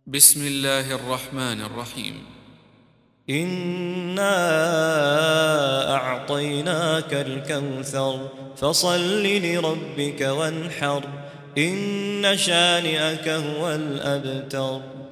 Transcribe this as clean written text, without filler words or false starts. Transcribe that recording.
بسم الله الرحمن الرحيم. إنا أعطيناك الكوثر فصل لربك وانحر إن شانئك هو الأبتر.